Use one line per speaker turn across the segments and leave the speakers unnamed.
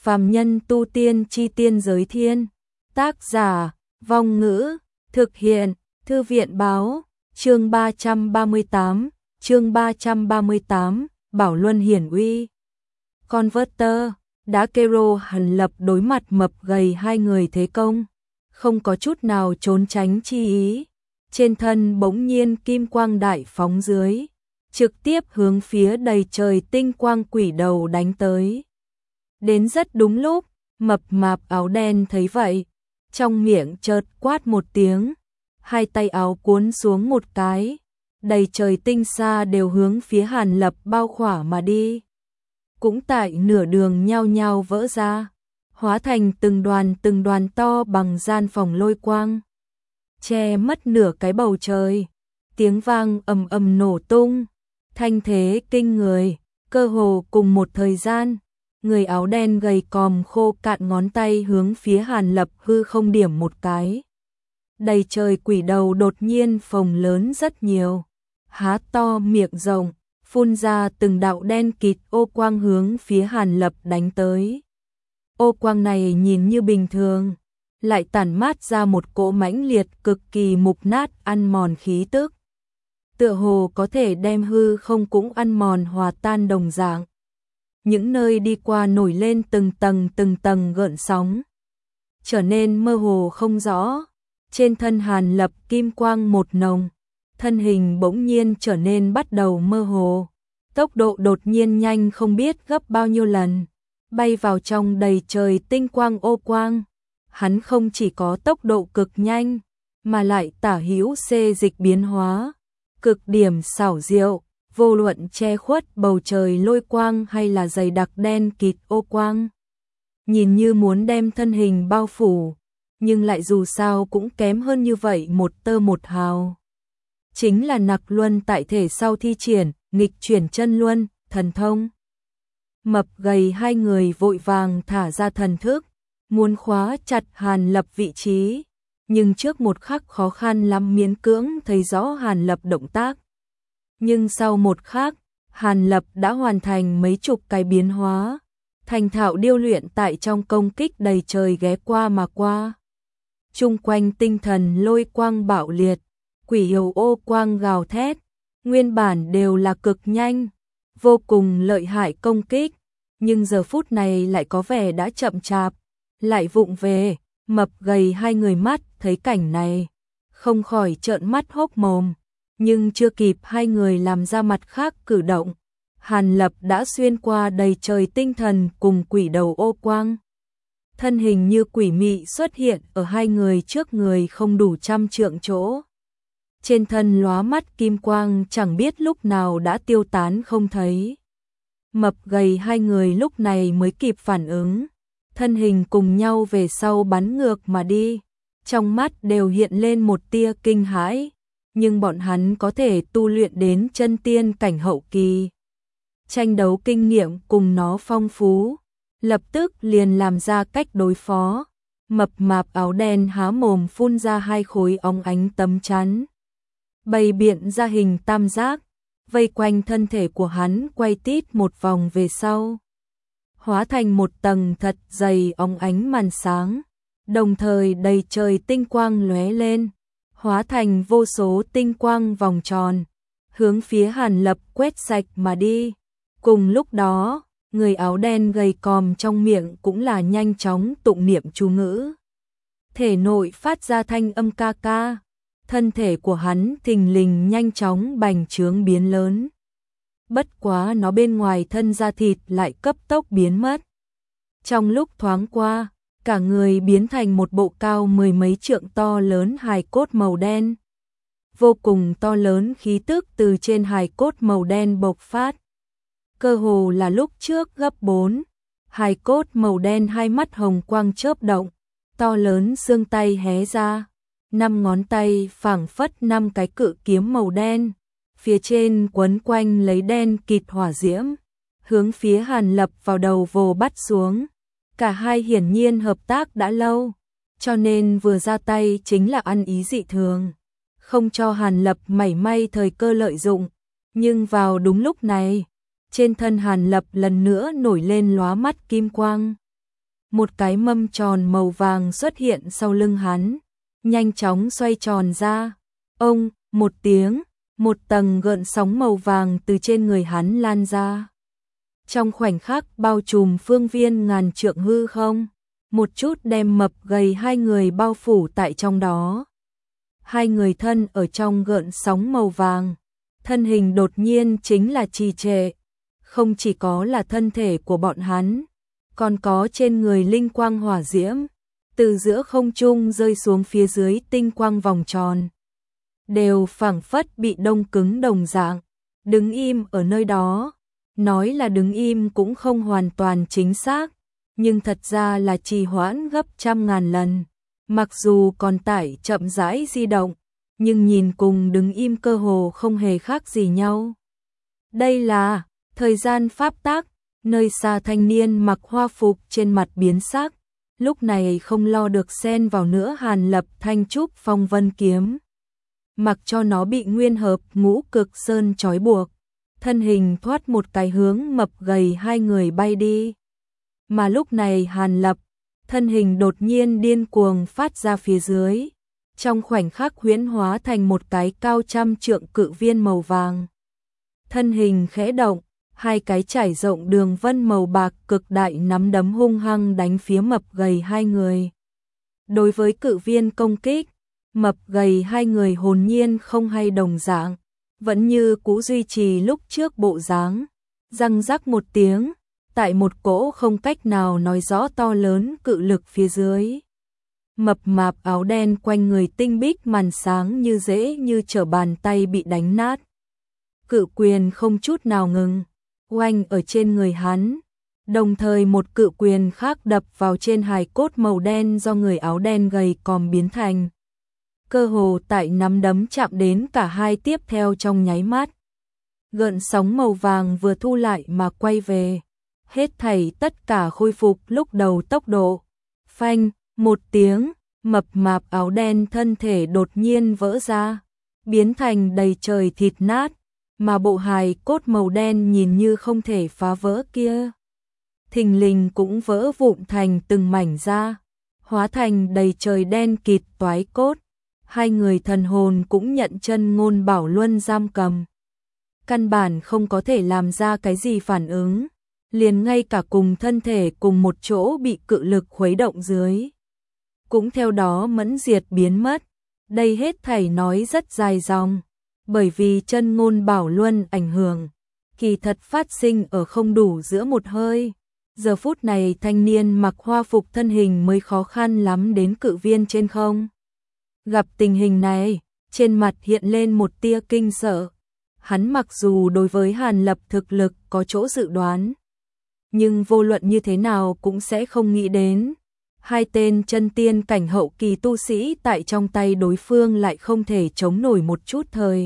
Phàm nhân tu tiên chi tiên giới thiên. Tác giả, Vong Ngữ, thực hiện, Thư viện báo, chương 338, Bảo Luân Hiển Uy. Converter, đã kêu Hàn Lập đối mặt mập gầy hai người thế công, không có chút nào trốn tránh chi ý, trên thân bỗng nhiên kim quang đại phóng dưới, trực tiếp hướng phía đầy trời tinh quang quỷ đầu đánh tới. Đến rất đúng lúc, mập mạp áo đen thấy vậy, trong miệng chợt quát một tiếng, hai tay áo cuốn xuống một cái, đầy trời tinh sa đều hướng phía Hàn Lập bao khỏa mà đi. Cũng tại nửa đường nhao nhao vỡ ra, hóa thành từng đoàn to bằng gian phòng lôi quang, che mất nửa cái bầu trời, tiếng vang ầm ầm nổ tung, thanh thế kinh người, cơ hồ cùng một thời gian, người áo đen gầy còm khô cạn ngón tay hướng phía Hàn Lập hư không điểm một cái. Đầy trời quỷ đầu đột nhiên phồng lớn rất nhiều, há to miệng rộng, phun ra từng đạo đen kịt ô quang hướng phía Hàn Lập đánh tới. Ô quang này nhìn như bình thường, lại tản mát ra một cỗ mãnh liệt cực kỳ mục nát ăn mòn khí tức. Tựa hồ có thể đem hư không cũng ăn mòn hòa tan đồng dạng. Những nơi đi qua nổi lên từng tầng gợn sóng, trở nên mơ hồ không rõ. Trên thân Hàn Lập kim quang một nồng, thân hình bỗng nhiên trở nên bắt đầu mơ hồ, tốc độ đột nhiên nhanh không biết gấp bao nhiêu lần, bay vào trong đầy trời tinh quang ô quang. Hắn không chỉ có tốc độ cực nhanh, mà lại tả hữu xê dịch biến hóa, cực điểm xảo diệu, vô luận che khuất bầu trời lôi quang hay là dày đặc đen kịt ô quang. Nhìn như muốn đem thân hình bao phủ, nhưng lại dù sao cũng kém hơn như vậy một tơ một hào. Chính là Nặc Luân tại thể sau thi triển, nghịch chuyển chân luân, thần thông. Mập gầy hai người vội vàng thả ra thần thức, muốn khóa chặt Hàn Lập vị trí, nhưng trước một khắc khó khăn lắm miễn cưỡng thấy rõ Hàn Lập động tác. Nhưng sau một khắc, Hàn Lập đã hoàn thành mấy chục cái biến hóa, thành thạo điêu luyện tại trong công kích đầy trời ghé qua mà qua. Chung quanh tinh thần lôi quang bạo liệt, quỷ yêu ô quang gào thét, nguyên bản đều là cực nhanh, vô cùng lợi hại công kích, nhưng giờ phút này lại có vẻ đã chậm chạp, lại vụng về. Mập gầy hai người mắt thấy cảnh này, không khỏi trợn mắt hốc mồm, nhưng chưa kịp hai người làm ra mặt khác cử động, Hàn Lập đã xuyên qua đầy trời tinh thần cùng quỷ đầu ô quang. Thân hình như quỷ mị xuất hiện ở hai người trước người không đủ 100 trượng chỗ. Trên thân lóa mắt kim quang chẳng biết lúc nào đã tiêu tán không thấy. Mập gầy hai người lúc này mới kịp phản ứng, thân hình cùng nhau về sau bắn ngược mà đi, trong mắt đều hiện lên một tia kinh hãi, nhưng bọn hắn có thể tu luyện đến chân tiên cảnh hậu kỳ. Tranh đấu kinh nghiệm cùng nó phong phú, lập tức liền làm ra cách đối phó. Mập mạp áo đen há mồm phun ra hai khối óng ánh tấm chắn, bày biện ra hình tam giác, vây quanh thân thể của hắn quay tít một vòng về sau, hóa thành một tầng thật dày óng ánh màn sáng, đồng thời đầy trời tinh quang lóe lên, hóa thành vô số tinh quang vòng tròn, hướng phía Hàn Lập quét sạch mà đi. Cùng lúc đó, người áo đen gầy còm trong miệng cũng là nhanh chóng tụng niệm chú ngữ. Thể nội phát ra thanh âm ca ca, thân thể của hắn thình lình nhanh chóng bành trướng biến lớn. Bất quá nó bên ngoài thân da thịt lại cấp tốc biến mất. Trong lúc thoáng qua, cả người biến thành một bộ cao 10 mấy trượng to lớn hài cốt màu đen. Vô cùng to lớn khí tức từ trên hài cốt màu đen bộc phát. Cơ hồ là lúc trước gấp 4, hài cốt màu đen hai mắt hồng quang chớp động, to lớn xương tay hé ra, 5 ngón tay phảng phất 5 cái cự kiếm màu đen, phía trên quấn quanh lấy đen kịt hỏa diễm, hướng phía Hàn Lập vào đầu vồ bắt xuống. Cả hai hiển nhiên hợp tác đã lâu, cho nên vừa ra tay chính là ăn ý dị thường, không cho Hàn Lập mảy may thời cơ lợi dụng. Nhưng vào đúng lúc này, trên thân Hàn Lập lần nữa nổi lên lóa mắt kim quang. một cái mâm tròn màu vàng xuất hiện sau lưng hắn, nhanh chóng xoay tròn ra. Ông, một tiếng, một tầng gợn sóng màu vàng từ trên người hắn lan ra. Trong khoảnh khắc bao trùm phương viên ngàn trượng hư không, một chút đem mập gầy hai người bao phủ tại trong đó. Hai người thân ở trong gợn sóng màu vàng, thân hình đột nhiên chính là trì trệ. Không chỉ có là thân thể của bọn hắn, còn có trên người linh quang hỏa diễm, từ giữa không trung rơi xuống phía dưới tinh quang vòng tròn. Đều phảng phất bị đông cứng đồng dạng, đứng im ở nơi đó. Nói là đứng im cũng không hoàn toàn chính xác, nhưng thật ra là trì hoãn gấp trăm ngàn lần. Mặc dù còn tải chậm rãi di động, nhưng nhìn cùng đứng im cơ hồ không hề khác gì nhau. Đây là thời gian pháp tắc. Nơi xa thanh niên mặc hoa phục trên mặt biến sắc, lúc này không lo được xen vào nữa Hàn Lập thanh trúc phong vân kiếm. Mặc cho nó bị nguyên hợp ngũ cực sơn trói buộc, thân hình thoát một cái hướng mập gầy hai người bay đi. Mà lúc này Hàn Lập, thân hình đột nhiên điên cuồng phát ra phía dưới, trong khoảnh khắc huyễn hóa thành một cái cao trăm trượng cự viên màu vàng. Thân hình khẽ động, hai cái trải rộng đường vân màu bạc cực đại nắm đấm hung hăng đánh phía mập gầy hai người. Đối với cự viên công kích, mập gầy hai người hồn nhiên không hay đồng dạng, vẫn như cũ duy trì lúc trước bộ dáng. Răng rắc một tiếng, tại một cỗ không cách nào nói rõ to lớn cự lực phía dưới. Mập mạp áo đen quanh người tinh bích màn sáng như dễ như trở bàn tay bị đánh nát. Cự quyền không chút nào ngừng, oanh ở trên người hắn, đồng thời một cự quyền khác đập vào trên hài cốt màu đen do người áo đen gầy còm biến thành. Cơ hồ tại nắm đấm chạm đến cả hai tiếp theo trong nháy mắt. Gợn sóng màu vàng vừa thu lại mà quay về, hết thảy tất cả khôi phục lúc đầu tốc độ. Phanh, một tiếng, mập mạp áo đen thân thể đột nhiên vỡ ra, biến thành đầy trời thịt nát. Mà bộ hài cốt màu đen nhìn như không thể phá vỡ kia, thình lình cũng vỡ vụn thành từng mảnh ra, hóa thành đầy trời đen kịt toái cốt. Hai người thần hồn cũng nhận chân ngôn bảo luân giam cầm, căn bản không có thể làm ra cái gì phản ứng, liền ngay cả cùng thân thể cùng một chỗ bị cự lực khuấy động dưới, cũng theo đó mẫn diệt biến mất. Đây hết thảy nói rất dài dòng, bởi vì chân ngôn bảo luân ảnh hưởng, kỳ thật phát sinh ở không đủ giữa một hơi. Giờ phút này thanh niên mặc hoa phục thân hình mới khó khăn lắm đến cự viên trên không. Gặp tình hình này, trên mặt hiện lên một tia kinh sợ. Hắn mặc dù đối với Hàn Lập thực lực có chỗ dự đoán, nhưng vô luận như thế nào cũng sẽ không nghĩ đến. Hai tên chân tiên cảnh hậu kỳ tu sĩ tại trong tay đối phương lại không thể chống nổi một chút thời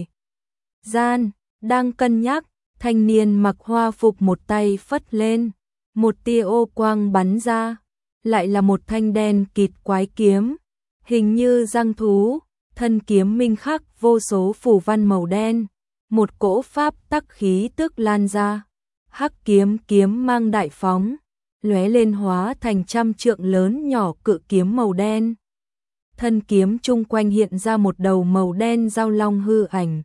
gian. Đang cân nhắc, thanh niên mặc hoa phục một tay phất lên, một tia ô quang bắn ra, lại là một thanh đen kịt quái kiếm, hình như răng thú, thân kiếm minh khắc vô số phù văn màu đen, một cỗ pháp tắc khí tức lan ra, hắc kiếm kiếm mang đại phóng, lóe lên hóa thành trăm trượng lớn nhỏ cự kiếm màu đen. Thân kiếm chung quanh hiện ra một đầu màu đen giao long hư ảnh,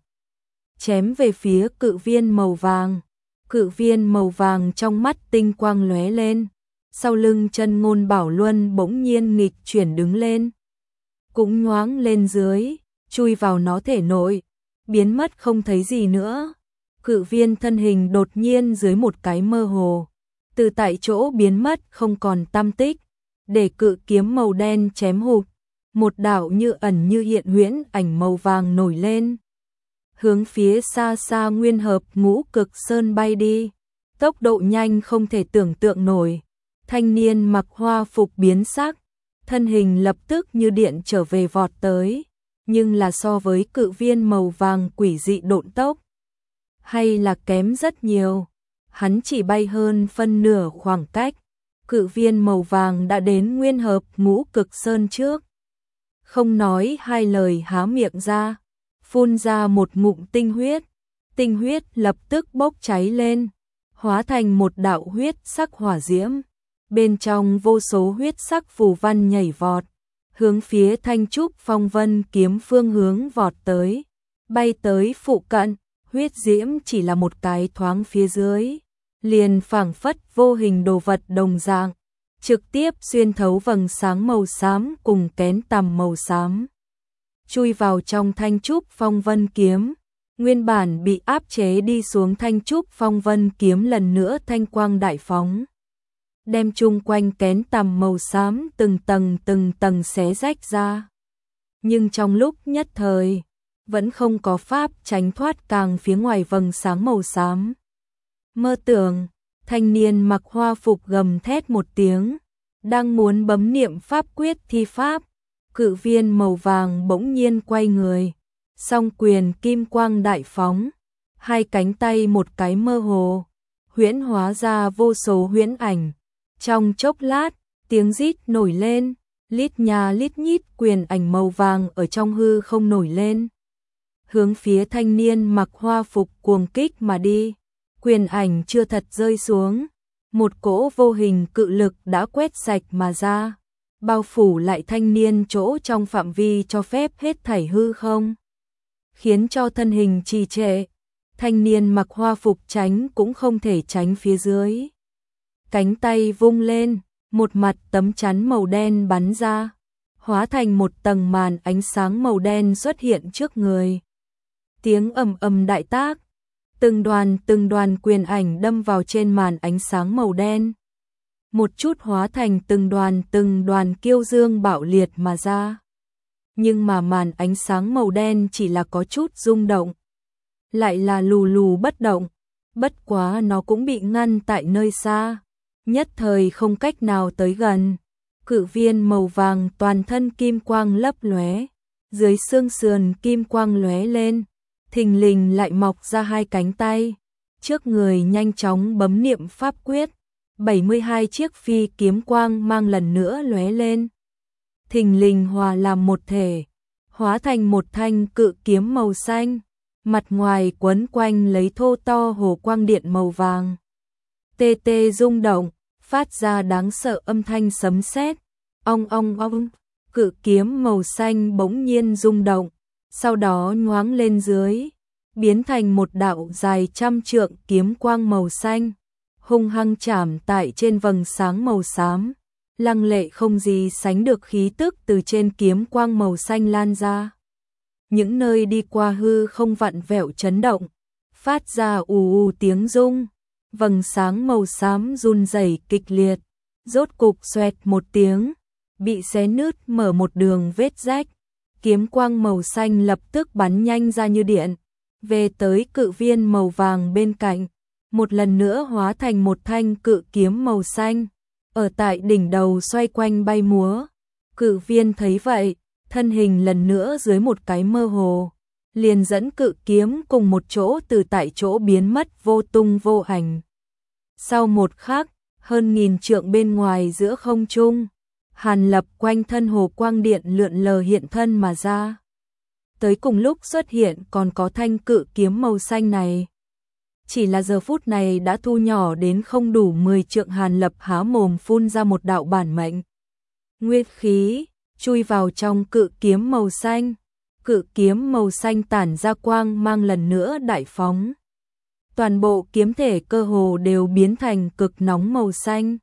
chém về phía cự viên màu vàng. Cự viên màu vàng trong mắt tinh quang lóe lên, sau lưng chân ngôn bảo luân bỗng nhiên nghịch chuyển đứng lên, cũng nhoáng lên dưới, chui vào nó thể nội, biến mất không thấy gì nữa. Cự viên thân hình đột nhiên dưới một cái mơ hồ, từ tại chỗ biến mất không còn tăm tích, để cự kiếm màu đen chém hụt, một đạo như ẩn như hiện huyễn ảnh màu vàng nổi lên, hướng phía xa xa nguyên hợp ngũ cực sơn bay đi, tốc độ nhanh không thể tưởng tượng nổi. Thanh niên mặc hoa phục biến sắc, thân hình lập tức như điện trở về vọt tới, nhưng là so với cự viên màu vàng quỷ dị độn tốc, hay là kém rất nhiều. Hắn chỉ bay hơn phân nửa khoảng cách, cự viên màu vàng đã đến nguyên hợp ngũ cực sơn trước. Không nói hai lời há miệng ra, phun ra một ngụm tinh huyết lập tức bốc cháy lên, hóa thành một đạo huyết sắc hỏa diễm, bên trong vô số huyết sắc phù văn nhảy vọt, hướng phía Thanh Trúc Phong Vân kiếm phương hướng vọt tới, bay tới phụ cận, huyết diễm chỉ là một cái thoáng phía dưới, liền phảng phất vô hình đồ vật đồng dạng, trực tiếp xuyên thấu vầng sáng màu xám cùng kén tằm màu xám, chui vào trong Thanh Trúc Phong Vân kiếm. Nguyên bản bị áp chế đi xuống Thanh Trúc Phong Vân kiếm lần nữa thanh quang đại phóng, đem chung quanh kén tằm màu xám từng tầng xé rách ra. Nhưng trong lúc nhất thời, vẫn không có pháp tránh thoát càng phía ngoài vầng sáng màu xám. Mơ tưởng, thanh niên mặc hoa phục gầm thét một tiếng, đang muốn bấm niệm pháp quyết thi pháp, cự viên màu vàng bỗng nhiên quay người, song quyền kim quang đại phóng, hai cánh tay một cái mơ hồ, huyễn hóa ra vô số huyễn ảnh. Trong chốc lát, tiếng rít nổi lên, lít nhà lít nhít quyền ảnh màu vàng ở trong hư không nổi lên, hướng phía thanh niên mặc hoa phục cuồng kích mà đi. Quyền ảnh chưa thật rơi xuống, một cỗ vô hình cự lực đã quét sạch mà ra, bao phủ lại thanh niên chỗ trong phạm vi cho phép hết thảy hư không, khiến cho thân hình trì trệ. Thanh niên mặc hoa phục tránh cũng không thể tránh phía dưới. Cánh tay vung lên, một mặt tấm chắn màu đen bắn ra, hóa thành một tầng màn ánh sáng màu đen xuất hiện trước người. Tiếng ầm ầm đại tác, từng đoàn quyền ảnh đâm vào trên màn ánh sáng màu đen, một chút hóa thành từng đoàn kiêu dương bạo liệt mà ra. Nhưng mà màn ánh sáng màu đen chỉ là có chút rung động, lại là lù lù bất động, bất quá nó cũng bị ngăn tại nơi xa, nhất thời không cách nào tới gần. Cự viên màu vàng toàn thân kim quang lấp lóe, dưới xương sườn kim quang lóe lên, thình lình lại mọc ra hai cánh tay, trước người nhanh chóng bấm niệm pháp quyết, 72 chiếc phi kiếm quang mang lần nữa lóe lên, thình lình hòa làm một thể, hóa thành một thanh cự kiếm màu xanh, mặt ngoài quấn quanh lấy thô to hồ quang điện màu vàng. Tê tê rung động, phát ra đáng sợ âm thanh sấm sét, ong ong ong, cự kiếm màu xanh bỗng nhiên rung động, sau đó nhoáng lên dưới, biến thành một đạo dài trăm trượng kiếm quang màu xanh, hung hăng chạm tại trên vầng sáng màu xám, lăng lệ không gì sánh được khí tức từ trên kiếm quang màu xanh lan ra. Những nơi đi qua hư không vặn vẹo chấn động, phát ra ù ù tiếng rung, vầng sáng màu xám run rẩy kịch liệt, rốt cục xoẹt một tiếng, bị xé nứt mở một đường vết rách, kiếm quang màu xanh lập tức bắn nhanh ra như điện, về tới cự viên màu vàng bên cạnh, một lần nữa hóa thành một thanh cự kiếm màu xanh, ở tại đỉnh đầu xoay quanh bay múa. Cự viên thấy vậy, thân hình lần nữa dưới một cái mơ hồ, liền dẫn cự kiếm cùng một chỗ từ tại chỗ biến mất vô tung vô ảnh. Sau một khắc, hơn 1000 trượng bên ngoài giữa không trung, Hàn Lập quanh thân hồ quang điện lượn lờ hiện thân mà ra. Tới cùng lúc xuất hiện còn có thanh cự kiếm màu xanh này. Chỉ là giờ phút này đã thu nhỏ đến không đủ 10 trượng. Hàn Lập há mồm phun ra một đạo bản mệnh nguyên khí, chui vào trong cự kiếm màu xanh. Cự kiếm màu xanh tản ra quang mang lần nữa đại phóng. Toàn bộ kiếm thể cơ hồ đều biến thành cực nóng màu xanh,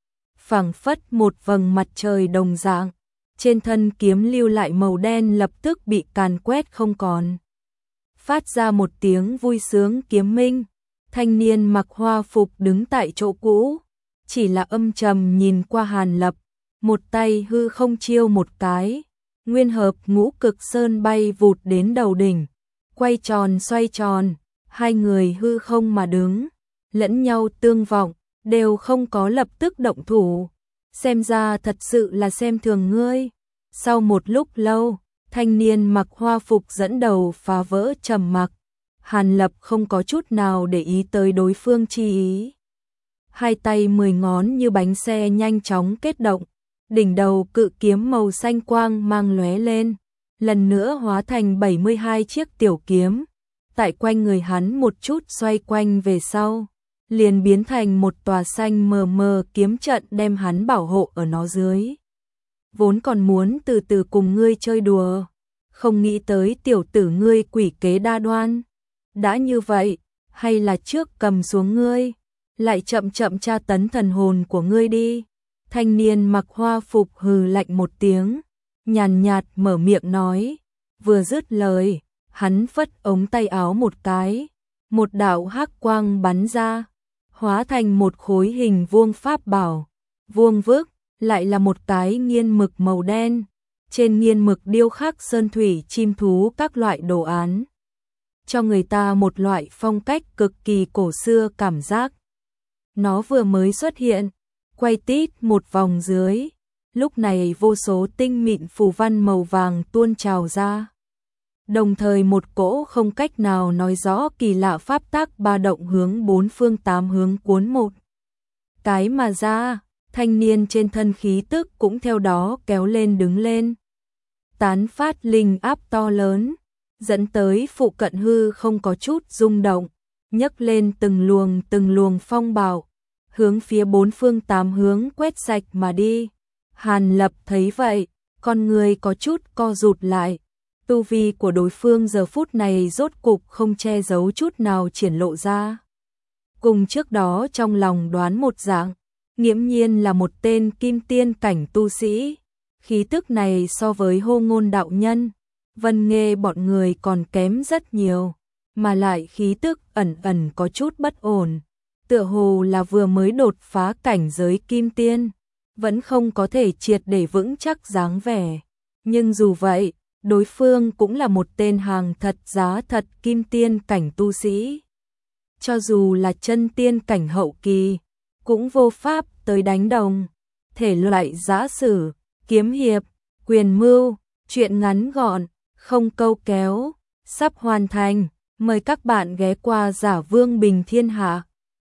phảng phất một vầng mặt trời đồng dạng. Trên thân kiếm lưu lại màu đen lập tức bị càn quét không còn. Phát ra một tiếng vui sướng kiếm minh, thanh niên mặc hoa phục đứng tại chỗ cũ, chỉ là âm trầm nhìn qua Hàn Lập, một tay hư không chiêu một cái, nguyên hợp ngũ cực sơn bay vụt đến đầu đỉnh, quay tròn xoay tròn, hai người hư không mà đứng, lẫn nhau tương vọng, đều không có lập tức động thủ. Xem ra thật sự là xem thường ngươi. Sau một lúc lâu, thanh niên mặc hoa phục dẫn đầu phá vỡ trầm mặc. Hàn Lập không có chút nào để ý tới đối phương chi ý. Hai tay 10 ngón như bánh xe nhanh chóng kết động, đỉnh đầu cự kiếm màu xanh quang mang lóe lên, lần nữa hóa thành 72 chiếc tiểu kiếm, tại quanh người hắn một chút xoay quanh về sau, liền biến thành một tòa xanh mờ mờ kiếm trận đem hắn bảo hộ ở nó dưới. Vốn còn muốn từ từ cùng ngươi chơi đùa, không nghĩ tới tiểu tử ngươi quỷ kế đa đoan. Đã như vậy, hay là trước cầm xuống ngươi, lại chậm chậm tra tấn thần hồn của ngươi đi. Thanh niên mặc hoa phục hừ lạnh một tiếng, nhàn nhạt mở miệng nói, vừa dứt lời, hắn phất ống tay áo một cái, một đạo hắc quang bắn ra, hóa thành một khối hình vuông pháp bảo, vuông vức, lại là một cái nghiên mực màu đen, trên nghiên mực điêu khắc sơn thủy chim thú các loại đồ án, cho người ta một loại phong cách cực kỳ cổ xưa cảm giác. Nó vừa mới xuất hiện, quay tít một vòng dưới, lúc này vô số tinh mịn phù văn màu vàng tuôn trào ra. Đồng thời một cỗ không cách nào nói rõ kỳ lạ pháp tác ba động hướng bốn phương tám hướng cuốn một cái mà ra, thanh niên trên thân khí tức cũng theo đó kéo lên đứng lên. Tán phát linh áp to lớn, dẫn tới phụ cận hư không có chút rung động, nhấc lên từng luồng phong bạo, hướng phía bốn phương tám hướng quét sạch mà đi. Hàn Lập thấy vậy, con người có chút co rụt lại. Tu vi của đối phương giờ phút này rốt cục không che giấu chút nào triển lộ ra. Cùng trước đó trong lòng đoán một dạng, nghiễm nhiên là một tên kim tiên cảnh tu sĩ. Khí tức này so với Hô Ngôn đạo nhân, Vân Nghê bọn người còn kém rất nhiều, mà lại khí tức ẩn ẩn có chút bất ổn. Tựa hồ là vừa mới đột phá cảnh giới kim tiên, vẫn không có thể triệt để vững chắc dáng vẻ. Nhưng dù vậy, đối phương cũng là một tên hàng thật giá thật kim tiên cảnh tu sĩ. Cho dù là chân tiên cảnh hậu kỳ, cũng vô pháp tới đánh đồng. Thể loại giã sử, kiếm hiệp, quyền mưu, truyện ngắn gọn, không câu kéo, sắp hoàn thành. Mời các bạn ghé qua Giả Vương Bình Thiên Hạ.